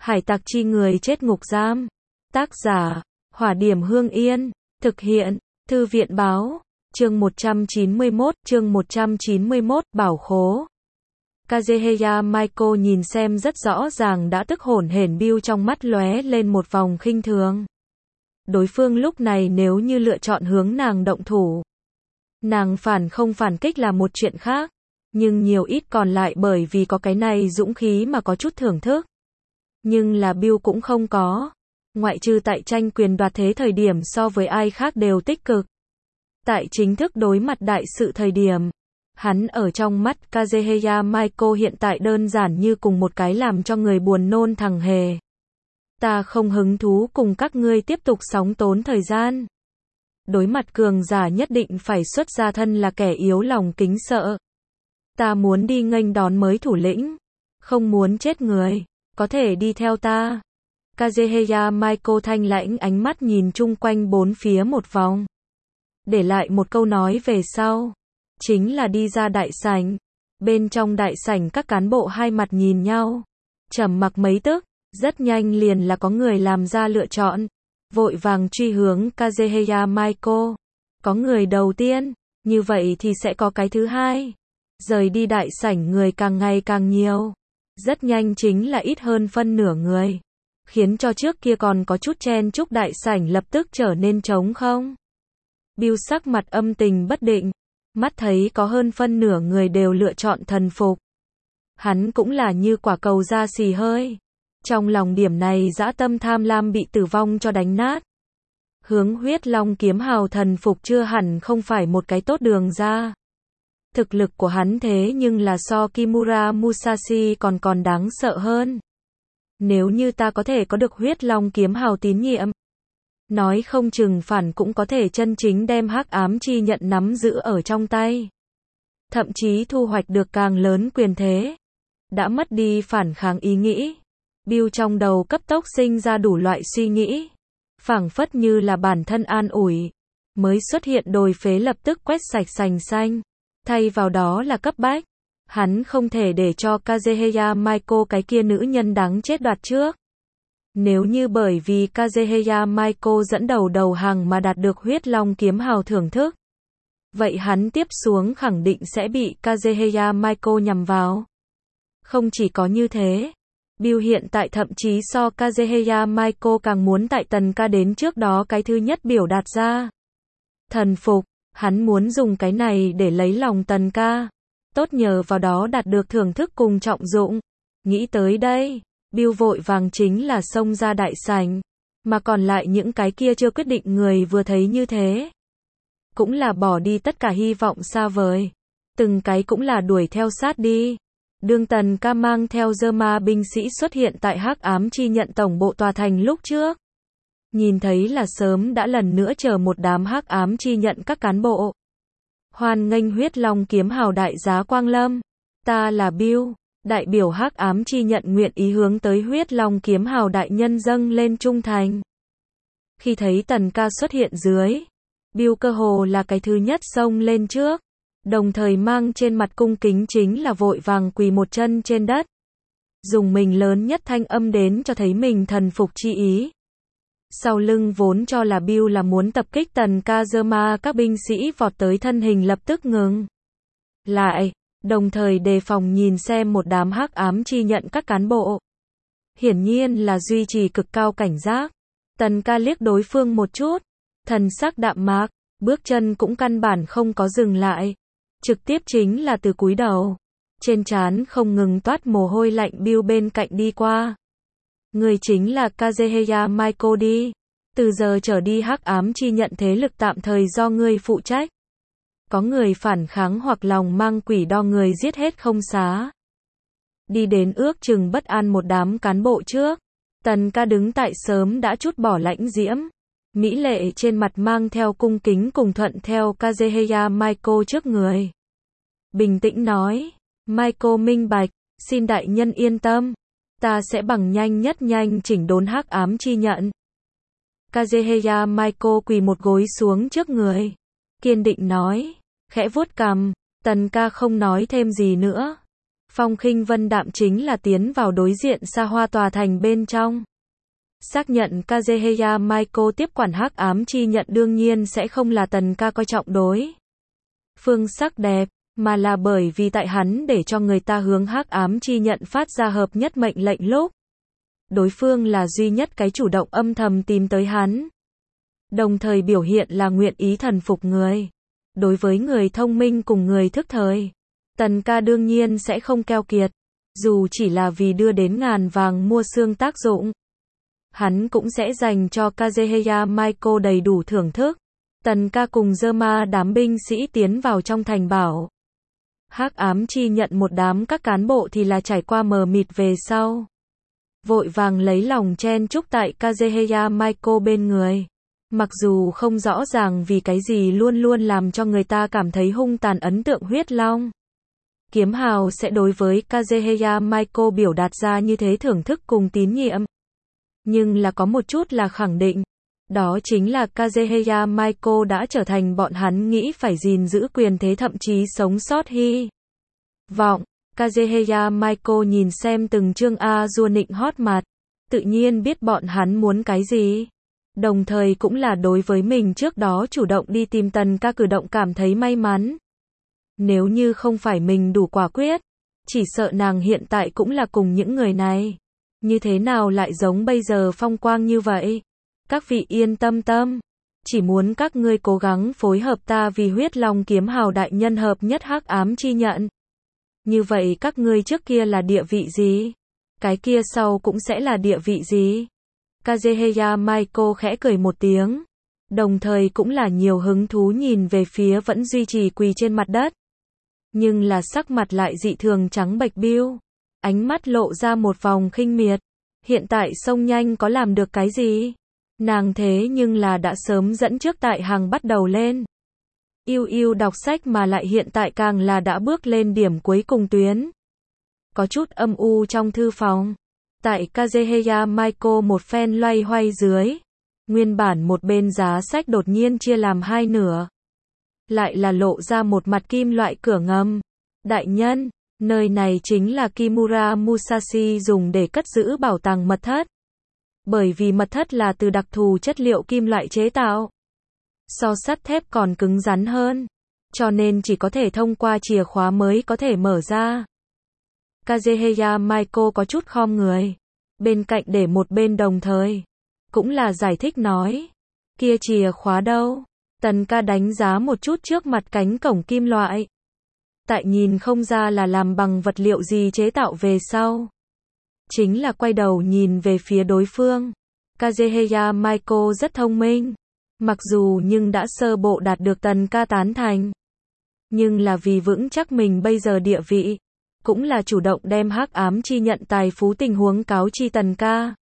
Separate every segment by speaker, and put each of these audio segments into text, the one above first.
Speaker 1: Hải tặc chi người chết ngục giam. Tác giả, Hỏa Điểm Hương Yên. Thực hiện, Thư viện Báo. Chương 191, Bảo Khố. Kazuhaya Michael nhìn xem rất rõ ràng đã tức hổn hển Bill, trong mắt lóe lên một vòng khinh thường. Đối phương lúc này nếu như lựa chọn hướng nàng động thủ, nàng phản không phản kích là một chuyện khác, nhưng nhiều ít còn lại bởi vì có cái này dũng khí mà có chút thưởng thức. Nhưng là Bill cũng không có, ngoại trừ tại tranh quyền đoạt thế thời điểm so với ai khác đều tích cực. Tại chính thức đối mặt đại sự thời điểm, hắn ở trong mắt Kazuhaya Michael hiện tại đơn giản như cùng một cái làm cho người buồn nôn thằng hề. Ta không hứng thú cùng các ngươi tiếp tục sóng tốn thời gian. Đối mặt cường giả nhất định phải xuất ra thân là kẻ yếu lòng kính sợ. Ta muốn đi nghênh đón mới thủ lĩnh, không muốn chết người, có thể đi theo ta. Kazuhaya Michael thanh lãnh ánh mắt nhìn chung quanh bốn phía một vòng, để lại một câu nói về sau, chính là đi ra đại sảnh. Bên trong đại sảnh các cán bộ hai mặt nhìn nhau, trầm mặc mấy tức, rất nhanh liền là có người làm ra lựa chọn, vội vàng truy hướng Kazuhaya Michael. Có người đầu tiên, như vậy thì sẽ có cái thứ hai. Rời đi đại sảnh người càng ngày càng nhiều, rất nhanh chính là ít hơn phân nửa người, khiến cho trước kia còn có chút chen chúc đại sảnh lập tức trở nên trống không. Bill sắc mặt âm tình bất định, mắt thấy có hơn phân nửa người đều lựa chọn thần phục. Hắn cũng là như quả cầu ra xì hơi. Trong lòng điểm này dã tâm tham lam bị tử vong cho đánh nát. Hướng huyết long kiếm hào thần phục chưa hẳn không phải một cái tốt đường ra. Thực lực của hắn thế nhưng là so Kimura Musashi còn đáng sợ hơn. Nếu như ta có thể có được huyết long kiếm hào tín nhiệm, nói không chừng phản cũng có thể chân chính đem hắc ám chi nhận nắm giữ ở trong tay. Thậm chí thu hoạch được càng lớn quyền thế. Đã mất đi phản kháng ý nghĩ. Bill trong đầu cấp tốc sinh ra đủ loại suy nghĩ. Phảng phất như là bản thân an ủi. Mới xuất hiện đồi phế lập tức quét sạch sành xanh. Thay vào đó là cấp bách. Hắn không thể để cho Kazuhaya Michael cái kia nữ nhân đáng chết đoạt trước. Nếu như bởi vì Kazuhaya Michael dẫn đầu hàng mà đạt được huyết long kiếm hào thưởng thức, vậy hắn tiếp xuống khẳng định sẽ bị Kazuhaya Michael nhằm vào. Không chỉ có như thế, Bill hiện tại thậm chí so Kazuhaya Michael càng muốn tại Tần Ca đến trước đó cái thứ nhất biểu đạt ra. Thần phục, hắn muốn dùng cái này để lấy lòng Tần Ca. Tốt nhờ vào đó đạt được thưởng thức cùng trọng dụng. Nghĩ tới đây, Bill vội vàng chính là xông ra đại sảnh. Mà còn lại những cái kia chưa quyết định người vừa thấy như thế, cũng là bỏ đi tất cả hy vọng xa vời. Từng cái cũng là đuổi theo sát đi. Đương Tần Ca mang theo Dơ-ma binh sĩ xuất hiện tại hắc ám chi nhận tổng bộ tòa thành lúc trước. Nhìn thấy là sớm đã lần nữa chờ một đám hắc ám chi nhận các cán bộ. Hoan nghênh huyết long kiếm hào đại giá Quang Lâm. Ta là Bill, đại biểu hắc ám chi nhận nguyện ý hướng tới huyết long kiếm hào đại nhân dâng lên trung thành. Khi thấy Tần Ca xuất hiện dưới, Bill cơ hồ là cái thứ nhất xông lên trước. Đồng thời mang trên mặt cung kính chính là vội vàng quỳ một chân trên đất. Dùng mình lớn nhất thanh âm đến cho thấy mình thần phục chi ý. Sau lưng vốn cho là Bill là muốn tập kích Tần Ca Dơ-ma, các binh sĩ vọt tới thân hình lập tức ngừng lại, đồng thời đề phòng nhìn xem một đám hắc ám chi nhận các cán bộ. Hiển nhiên là duy trì cực cao cảnh giác. Tần Ca liếc đối phương một chút, thần sắc đạm mạc, bước chân cũng căn bản không có dừng lại. Trực tiếp chính là từ cúi đầu. Trên trán không ngừng toát mồ hôi lạnh. Bill bên cạnh đi qua. Người chính là Kazuhaya Michael đi. Từ giờ trở đi hắc ám chi nhận thế lực tạm thời do ngươi phụ trách. Có người phản kháng hoặc lòng mang quỷ đo người giết hết không xá. Đi đến ước chừng bất an một đám cán bộ trước. Tần Ca đứng tại sớm đã chút bỏ lãnh diễm. Mỹ lệ trên mặt mang theo cung kính cùng thuận theo Kazuhaya Michael trước người. Bình tĩnh nói, Michael minh bạch, xin đại nhân yên tâm, ta sẽ bằng nhanh nhất nhanh chỉnh đốn hắc ám chi nhận. Kazuhaya Michael quỳ một gối xuống trước người, kiên định nói, khẽ vuốt cằm. Tần Ca không nói thêm gì nữa. Phong Khinh Vân đạm chính là tiến vào đối diện xa hoa tòa thành bên trong. Xác nhận Kazuhaya Maiko tiếp quản hắc ám chi nhận đương nhiên sẽ không là Tần ca coi trọng đối phương sắc đẹp, mà là bởi vì tại hắn để cho người ta hướng hắc ám chi nhận phát ra hợp nhất mệnh lệnh lúc. Đối phương là duy nhất cái chủ động âm thầm tìm tới hắn. Đồng thời biểu hiện là nguyện ý thần phục người. Đối với người thông minh cùng người thức thời, Tần ca đương nhiên sẽ không keo kiệt. Dù chỉ là vì đưa đến ngàn vàng mua xương tác dụng. Hắn cũng sẽ dành cho Kazuhaya Maiko đầy đủ thưởng thức. Tần ca cùng Zerma đám binh sĩ tiến vào trong thành bảo. Hắc ám chi nhận một đám các cán bộ thì là trải qua mờ mịt về sau. Vội vàng lấy lòng chen chúc tại Kazuhaya Maiko bên người. Mặc dù không rõ ràng vì cái gì luôn luôn làm cho người ta cảm thấy hung tàn ấn tượng huyết long. Kiếm hào sẽ đối với Kazuhaya Maiko biểu đạt ra như thế thưởng thức cùng tín nhiệm. Nhưng là có một chút là khẳng định. Đó chính là Kazuhaya Maiko đã trở thành bọn hắn nghĩ phải gìn giữ quyền thế thậm chí sống sót hy vọng. Kazuhaya Maiko nhìn xem từng chương A-dua nịnh hót mặt. Tự nhiên biết bọn hắn muốn cái gì. Đồng thời cũng là đối với mình trước đó chủ động đi tìm Tần ca cử động cảm thấy may mắn. Nếu như không phải mình đủ quả quyết, chỉ sợ nàng hiện tại cũng là cùng những người này. Như thế nào lại giống bây giờ phong quang như vậy? Các vị yên tâm tâm. Chỉ muốn các ngươi cố gắng phối hợp ta vì huyết long kiếm hào đại nhân hợp nhất hắc ám chi nhận. Như vậy các ngươi trước kia là địa vị gì? Cái kia sau cũng sẽ là địa vị gì? Kazuhaya Maiko khẽ cười một tiếng. Đồng thời cũng là nhiều hứng thú nhìn về phía vẫn duy trì quỳ trên mặt đất. Nhưng là sắc mặt lại dị thường trắng bệch biêu. Ánh mắt lộ ra một vòng khinh miệt. Hiện tại Sông Nhanh có làm được cái gì? Nàng thế nhưng là đã sớm dẫn trước tại hàng bắt đầu lên. Yêu yêu đọc sách mà lại hiện tại càng là đã bước lên điểm cuối cùng tuyến. Có chút âm u trong thư phòng. Tại Kazuhaya Maiko một phen loay hoay dưới. Nguyên bản một bên giá sách đột nhiên chia làm hai nửa. Lại là lộ ra một mặt kim loại cửa ngầm. Đại nhân, nơi này chính là Kimura Musashi dùng để cất giữ bảo tàng mật thất. Bởi vì mật thất là từ đặc thù chất liệu kim loại chế tạo. So sắt thép còn cứng rắn hơn. Cho nên chỉ có thể thông qua chìa khóa mới có thể mở ra. Kazuhaya Maiko có chút khom người. Bên cạnh để một bên đồng thời. Cũng là giải thích nói. Kia chìa khóa đâu? Tần ca đánh giá một chút trước mặt cánh cổng kim loại. Tại nhìn không ra là làm bằng vật liệu gì chế tạo về sau. Chính là quay đầu nhìn về phía đối phương. Kazuhaya Maiko rất thông minh. Mặc dù nhưng đã sơ bộ đạt được Tần ca tán thành. Nhưng là vì vững chắc mình bây giờ địa vị. Cũng là chủ động đem hắc ám chi nhận tài phú tình huống cáo chi Tần ca.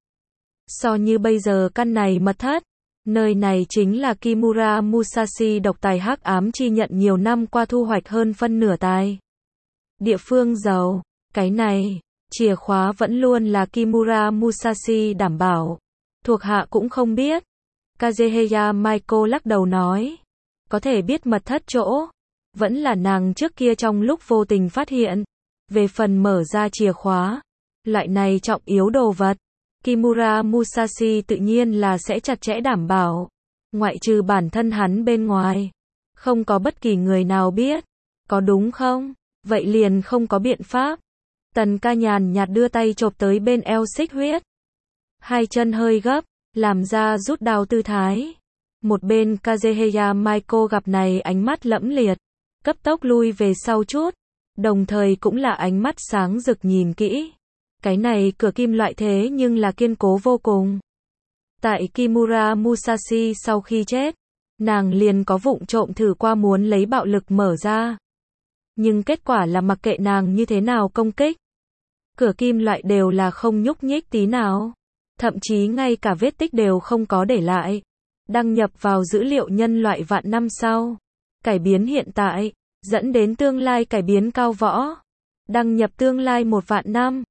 Speaker 1: So như bây giờ căn này mật thất. Nơi này chính là Kimura Musashi độc tài hắc ám chi nhận nhiều năm qua thu hoạch hơn phân nửa tài. Địa phương giàu. Cái này, chìa khóa vẫn luôn là Kimura Musashi đảm bảo. Thuộc hạ cũng không biết. Kazuhaya Maiko lắc đầu nói. Có thể biết mật thất chỗ. Vẫn là nàng trước kia trong lúc vô tình phát hiện. Về phần mở ra chìa khóa. Loại này trọng yếu đồ vật. Kimura Musashi tự nhiên là sẽ chặt chẽ đảm bảo. Ngoại trừ bản thân hắn bên ngoài. Không có bất kỳ người nào biết. Có đúng không? Vậy liền không có biện pháp. Tần ca nhàn nhạt đưa tay chộp tới bên eo xích huyết. Hai chân hơi gấp. Làm ra rút đao tư thái. Một bên Kazuhaya Maiko gặp này ánh mắt lẫm liệt. Cấp tốc lui về sau chút. Đồng thời cũng là ánh mắt sáng rực nhìn kỹ. Cái này cửa kim loại thế nhưng là kiên cố vô cùng. Tại Kimura Musashi sau khi chết, nàng liền có vụng trộm thử qua muốn lấy bạo lực mở ra. Nhưng kết quả là mặc kệ nàng như thế nào công kích. Cửa kim loại đều là không nhúc nhích tí nào. Thậm chí ngay cả vết tích đều không có để lại. Đăng nhập vào dữ liệu nhân loại vạn năm sau. Cải biến hiện tại, dẫn đến tương lai cải biến cao võ. Đăng nhập tương lai 1 vạn năm.